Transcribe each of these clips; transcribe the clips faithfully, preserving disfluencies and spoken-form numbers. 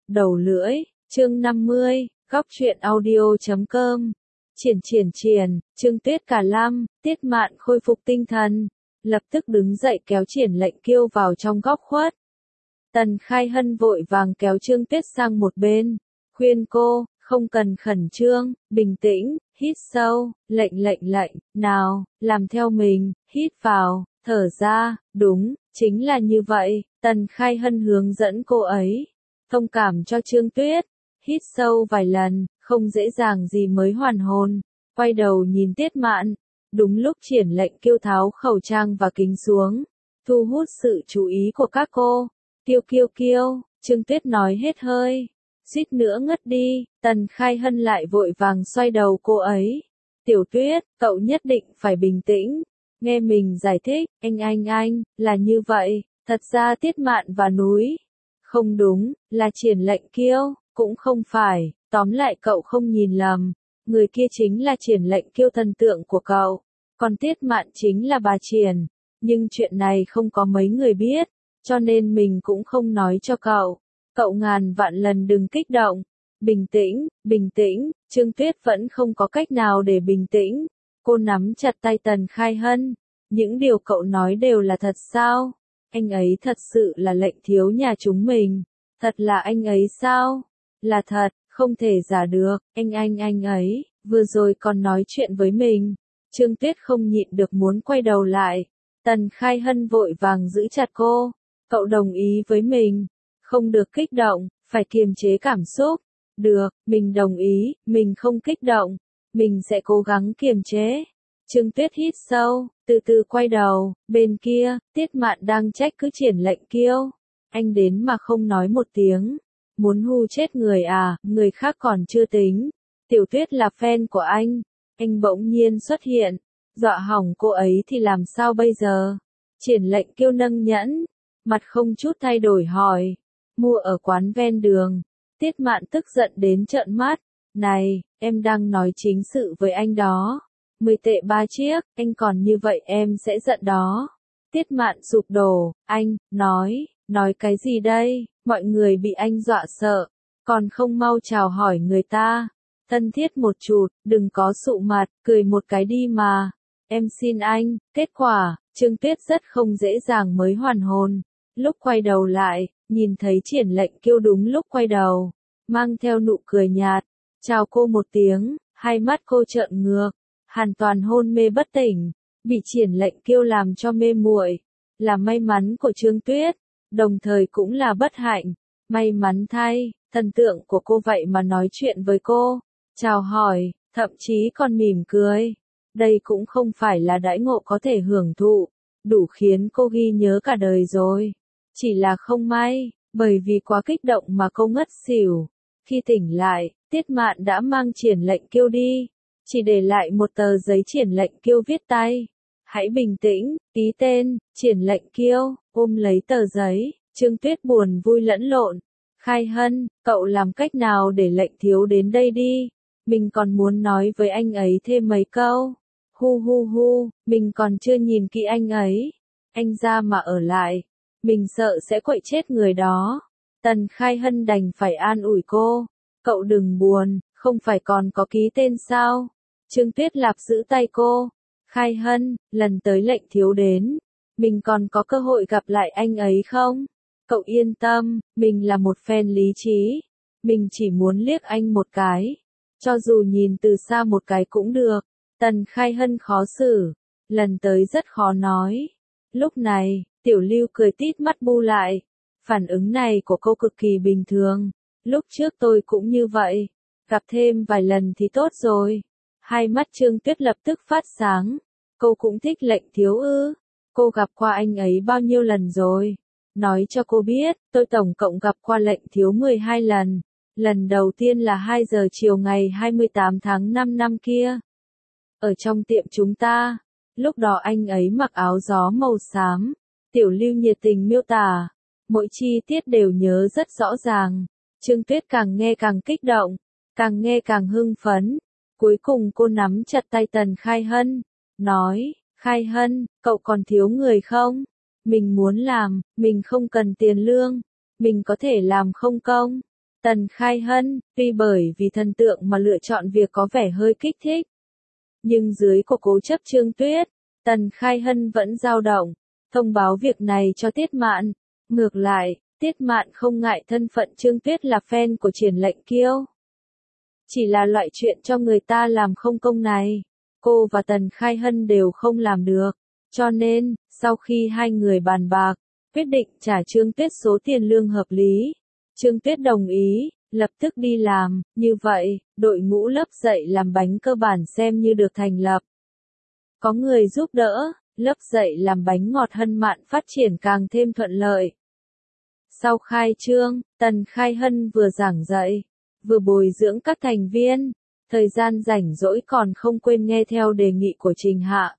Đầu lưỡi, chương năm mươi, góc truyện audio chấm com. Triển triển triển, Trương Tuyết cả lăm, Tiết Mạn khôi phục tinh thần, lập tức đứng dậy kéo Triển Lệnh Kiêu vào trong góc khuất. Tần Khai Hân vội vàng kéo Trương Tuyết sang một bên, khuyên cô, không cần khẩn trương, bình tĩnh, hít sâu, lệnh lệnh lệnh, nào, làm theo mình, hít vào, thở ra, đúng, chính là như vậy, Tần Khai Hân hướng dẫn cô ấy, thông cảm cho Trương Tuyết, hít sâu vài lần, không dễ dàng gì mới hoàn hồn, quay đầu nhìn Tiết Mạn, đúng lúc Triển Lệnh Kiêu tháo khẩu trang và kính xuống, thu hút sự chú ý của các cô, Kiêu kiêu kiêu, Trương Tuyết nói hết hơi, suýt nữa ngất đi, Tần Khai Hân lại vội vàng xoay đầu cô ấy, Tiểu Tuyết, cậu nhất định phải bình tĩnh, nghe mình giải thích, anh anh anh, là như vậy, thật ra Tiết Mạn và núi, không đúng, là Triển Lệnh Kiêu, cũng không phải, tóm lại cậu không nhìn lầm, người kia chính là Triển Lệnh Kiêu thần tượng của cậu, còn Tiết Mạn chính là bà Triển, nhưng chuyện này không có mấy người biết, cho nên mình cũng không nói cho cậu, cậu ngàn vạn lần đừng kích động, bình tĩnh, bình tĩnh, Trương Tuyết vẫn không có cách nào để bình tĩnh, cô nắm chặt tay Tần Khai Hân, những điều cậu nói đều là thật sao? Anh ấy thật sự là lệnh thiếu nhà chúng mình, thật là anh ấy sao? Là thật, không thể giả được, anh anh anh ấy, vừa rồi còn nói chuyện với mình. Trương Tuyết không nhịn được muốn quay đầu lại. Tần Khai Hân vội vàng giữ chặt cô. Cậu đồng ý với mình. Không được kích động, phải kiềm chế cảm xúc. Được, mình đồng ý, mình không kích động. Mình sẽ cố gắng kiềm chế. Trương Tuyết hít sâu, từ từ quay đầu, bên kia, Tiết Mạn đang trách cứ Triển Lệnh Kiêu. Anh đến mà không nói một tiếng. Muốn hù chết người à, người khác còn chưa tính. Tiểu Tuyết là fan của anh. Anh bỗng nhiên xuất hiện. Dọa hỏng cô ấy thì làm sao bây giờ? Triển Lệnh Kiêu nâng nhẫn. Mặt không chút thay đổi hỏi. Mua ở quán ven đường. Tiết Mạn tức giận đến trợn mắt. Này, em đang nói chính sự với anh đó. Mười tệ ba chiếc, anh còn như vậy em sẽ giận đó. Tiết Mạn sụp đổ, anh, nói, nói cái gì đây, mọi người bị anh dọa sợ, còn không mau chào hỏi người ta. Thân thiết một chút, đừng có sụ mặt, cười một cái đi mà. Em xin anh, kết quả, Trương Tuyết rất không dễ dàng mới hoàn hồn. Lúc quay đầu lại, nhìn thấy Triển Lệnh Kiêu đúng lúc quay đầu, mang theo nụ cười nhạt, chào cô một tiếng, hai mắt cô trợn ngược. Hoàn toàn hôn mê bất tỉnh, bị Triển Lệnh Kiêu làm cho mê muội, là may mắn của Trương Tuyết, đồng thời cũng là bất hạnh, may mắn thay, thần tượng của cô vậy mà nói chuyện với cô, chào hỏi, thậm chí còn mỉm cười, đây cũng không phải là đãi ngộ có thể hưởng thụ, đủ khiến cô ghi nhớ cả đời rồi, chỉ là không may, bởi vì quá kích động mà cô ngất xỉu, khi tỉnh lại, Tiết Mạn đã mang Triển Lệnh Kiêu đi. Chỉ để lại một tờ giấy Triển Lệnh Kiêu viết tay. Hãy bình tĩnh, ký tên, Triển Lệnh Kiêu, ôm lấy tờ giấy, Trương Tuyết buồn vui lẫn lộn. Khai Hân, cậu làm cách nào để Lệnh thiếu đến đây đi? Mình còn muốn nói với anh ấy thêm mấy câu. Hu hu hu, mình còn chưa nhìn kỹ anh ấy. Anh ra mà ở lại. Mình sợ sẽ quậy chết người đó. Tần Khai Hân đành phải an ủi cô. Cậu đừng buồn, không phải còn có ký tên sao? Trương Tuyết Lạp giữ tay cô. Khai Hân, lần tới Lệnh thiếu đến, mình còn có cơ hội gặp lại anh ấy không? Cậu yên tâm, mình là một fan lý trí. Mình chỉ muốn liếc anh một cái. Cho dù nhìn từ xa một cái cũng được. Tần Khai Hân khó xử. Lần tới rất khó nói. Lúc này, Tiểu Lưu cười tít mắt bu lại. Phản ứng này của cô cực kỳ bình thường. Lúc trước tôi cũng như vậy. Gặp thêm vài lần thì tốt rồi. Hai mắt Trương Tuyết lập tức phát sáng. Cô cũng thích Lệnh thiếu ư. Cô gặp qua anh ấy bao nhiêu lần rồi? Nói cho cô biết, tôi tổng cộng gặp qua Lệnh thiếu mười hai lần. Lần đầu tiên là hai giờ chiều ngày hai mươi tám tháng năm năm kia. Ở trong tiệm chúng ta. Lúc đó anh ấy mặc áo gió màu xám. Tiểu Lưu nhiệt tình miêu tả. Mỗi chi tiết đều nhớ rất rõ ràng. Trương Tuyết càng nghe càng kích động. Càng nghe càng hưng phấn. Cuối cùng cô nắm chặt tay Tần Khai Hân, nói, Khai Hân, cậu còn thiếu người không? Mình muốn làm, mình không cần tiền lương, mình có thể làm không công. Tần Khai Hân, tuy bởi vì thần tượng mà lựa chọn việc có vẻ hơi kích thích. Nhưng dưới cuộc cố chấp Trương Tuyết, Tần Khai Hân vẫn dao động, thông báo việc này cho Tiết Mạn. Ngược lại, Tiết Mạn không ngại thân phận Trương Tuyết là fan của Triển Lệnh Kiêu. Chỉ là loại chuyện cho người ta làm không công này, cô và Tần Khai Hân đều không làm được. Cho nên, sau khi hai người bàn bạc, quyết định trả Trương Tuyết số tiền lương hợp lý. Trương Tuyết đồng ý, lập tức đi làm, như vậy, đội ngũ lớp dạy làm bánh cơ bản xem như được thành lập. Có người giúp đỡ, lớp dạy làm bánh ngọt Hân Mạn phát triển càng thêm thuận lợi. Sau khai trương, Tần Khai Hân vừa giảng dạy, vừa bồi dưỡng các thành viên, thời gian rảnh rỗi còn không quên nghe theo đề nghị của Trình Hạ.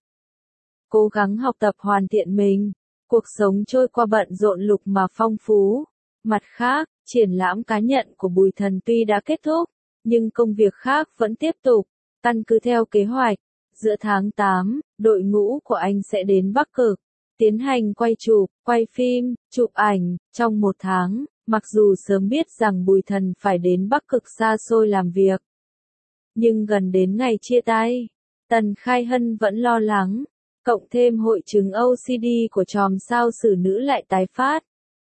Cố gắng học tập hoàn thiện mình, cuộc sống trôi qua bận rộn lục mà phong phú. Mặt khác, triển lãm cá nhân của Bùi Thần tuy đã kết thúc, nhưng công việc khác vẫn tiếp tục, căn cứ theo kế hoạch. Giữa tháng tám, đội ngũ của anh sẽ đến Bắc Cực, tiến hành quay chụp, quay phim, chụp ảnh, trong một tháng, mặc dù sớm biết rằng Bùi Thần phải đến Bắc Cực xa xôi làm việc. Nhưng gần đến ngày chia tay, Tần Khai Hân vẫn lo lắng, cộng thêm hội chứng ô xê đê của chòm sao xử nữ lại tái phát.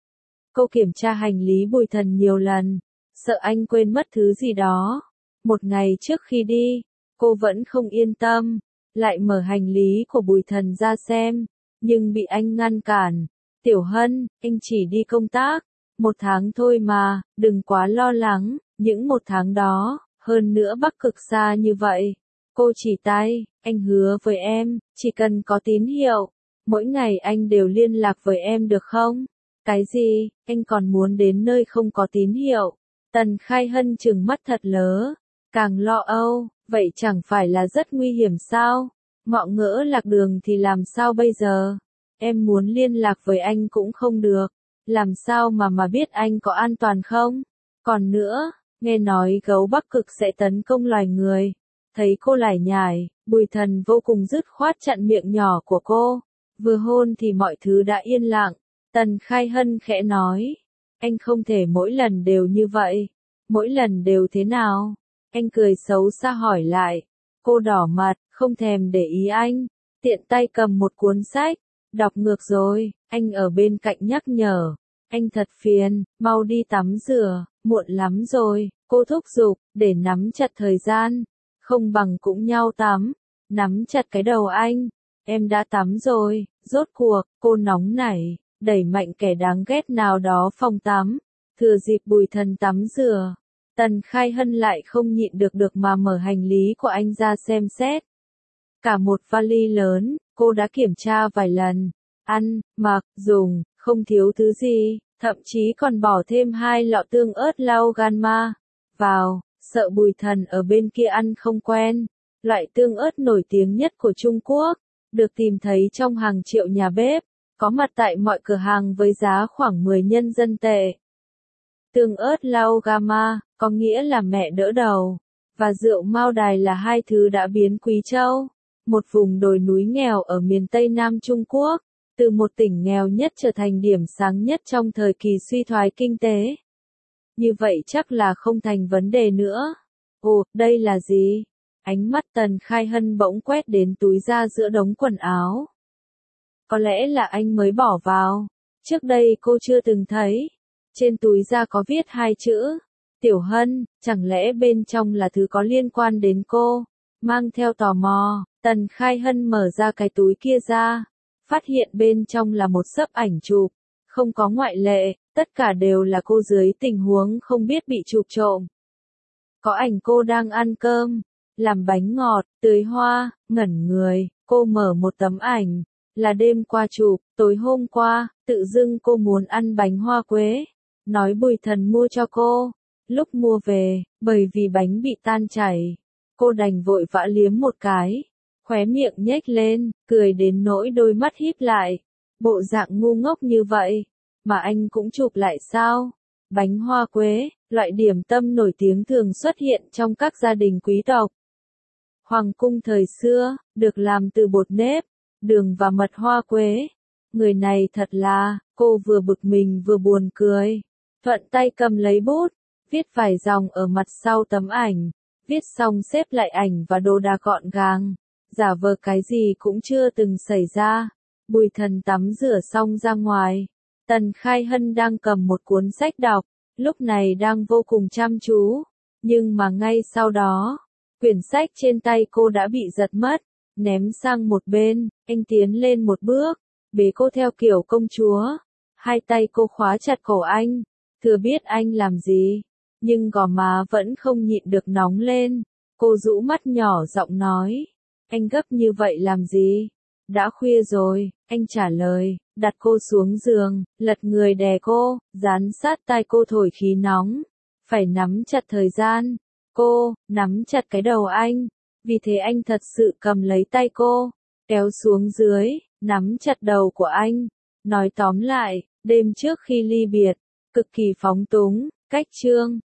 Cô kiểm tra hành lý Bùi Thần nhiều lần, sợ anh quên mất thứ gì đó. Một ngày trước khi đi, cô vẫn không yên tâm, lại mở hành lý của Bùi Thần ra xem, nhưng bị anh ngăn cản. Tiểu Hân, anh chỉ đi công tác, một tháng thôi mà, đừng quá lo lắng, những một tháng đó, hơn nữa Bắc Cực xa như vậy. Cô chỉ tay, anh hứa với em, chỉ cần có tín hiệu, mỗi ngày anh đều liên lạc với em được không? Cái gì, anh còn muốn đến nơi không có tín hiệu? Tần Khai Hân trừng mắt thật lớ, càng lo âu, vậy chẳng phải là rất nguy hiểm sao? Ngọ ngỡ lạc đường thì làm sao bây giờ? Em muốn liên lạc với anh cũng không được, làm sao mà mà biết anh có an toàn không? Còn nữa, nghe nói gấu Bắc Cực sẽ tấn công loài người. Thấy cô lải nhải, Bùi Thần vô cùng dứt khoát chặn miệng nhỏ của cô. Vừa hôn thì mọi thứ đã yên lặng. Tần Khai Hân khẽ nói, anh không thể mỗi lần đều như vậy. Mỗi lần đều thế nào? Anh cười xấu xa hỏi lại. Cô đỏ mặt, không thèm để ý anh. Tiện tay cầm một cuốn sách. Đọc ngược rồi, anh ở bên cạnh nhắc nhở. Anh thật phiền, mau đi tắm rửa, muộn lắm rồi. Cô thúc giục, để nắm chặt thời gian. Không bằng cũng nhau tắm. Nắm chặt cái đầu anh. Em đã tắm rồi, rốt cuộc, cô nóng nảy, đẩy mạnh kẻ đáng ghét nào đó phòng tắm. Thừa dịp Bùi Thần tắm rửa, Tần Khai Hân lại không nhịn được được mà mở hành lý của anh ra xem xét. Cả một vali lớn, cô đã kiểm tra vài lần. Ăn, mặc, dùng, không thiếu thứ gì, thậm chí còn bỏ thêm hai lọ tương ớt lau gan ma vào, sợ Bùi Thần ở bên kia ăn không quen. Loại tương ớt nổi tiếng nhất của Trung Quốc, được tìm thấy trong hàng triệu nhà bếp, có mặt tại mọi cửa hàng với giá khoảng mười nhân dân tệ. Tương ớt lau gama, có nghĩa là mẹ đỡ đầu, và rượu Mao Đài là hai thứ đã biến Quý Châu, một vùng đồi núi nghèo ở miền Tây Nam Trung Quốc, từ một tỉnh nghèo nhất trở thành điểm sáng nhất trong thời kỳ suy thoái kinh tế. Như vậy chắc là không thành vấn đề nữa. Ồ, đây là gì? Ánh mắt Tần Khai Hân bỗng quét đến túi da giữa đống quần áo. Có lẽ là anh mới bỏ vào. Trước đây cô chưa từng thấy. Trên túi da có viết hai chữ. Tiểu Hân, chẳng lẽ bên trong là thứ có liên quan đến cô? Mang theo tò mò, Tần Khai Hân mở ra cái túi kia ra. Phát hiện bên trong là một xấp ảnh chụp. Không có ngoại lệ, tất cả đều là cô dưới tình huống không biết bị chụp trộm. Có ảnh cô đang ăn cơm, làm bánh ngọt, tưới hoa, ngẩn người, cô mở một tấm ảnh, là đêm qua chụp, tối hôm qua, tự dưng cô muốn ăn bánh hoa quế, nói Bùi Thần mua cho cô, lúc mua về, bởi vì bánh bị tan chảy, cô đành vội vã liếm một cái, khóe miệng nhếch lên, cười đến nỗi đôi mắt híp lại, bộ dạng ngu ngốc như vậy, mà anh cũng chụp lại sao? Bánh hoa quế, loại điểm tâm nổi tiếng thường xuất hiện trong các gia đình quý tộc. Hoàng cung thời xưa, được làm từ bột nếp, đường và mật hoa quế. Người này thật là, cô vừa bực mình vừa buồn cười. Thuận tay cầm lấy bút, viết vài dòng ở mặt sau tấm ảnh, viết xong xếp lại ảnh và đồ đạc gọn gàng, giả vờ cái gì cũng chưa từng xảy ra. Bùi Thần tắm rửa xong ra ngoài, Tần Khai Hân đang cầm một cuốn sách đọc, lúc này đang vô cùng chăm chú, nhưng mà ngay sau đó, quyển sách trên tay cô đã bị giật mất, ném sang một bên, anh tiến lên một bước, bế cô theo kiểu công chúa, hai tay cô khóa chặt cổ anh, thừa biết anh làm gì, nhưng gò má vẫn không nhịn được nóng lên, cô rũ mắt nhỏ giọng nói, anh gấp như vậy làm gì? Đã khuya rồi, anh trả lời, đặt cô xuống giường, lật người đè cô, dán sát tai cô thổi khí nóng, phải nắm chặt thời gian, cô, nắm chặt cái đầu anh, vì thế anh thật sự cầm lấy tay cô, kéo xuống dưới, nắm chặt đầu của anh, nói tóm lại, đêm trước khi ly biệt, cực kỳ phóng túng, cách chương.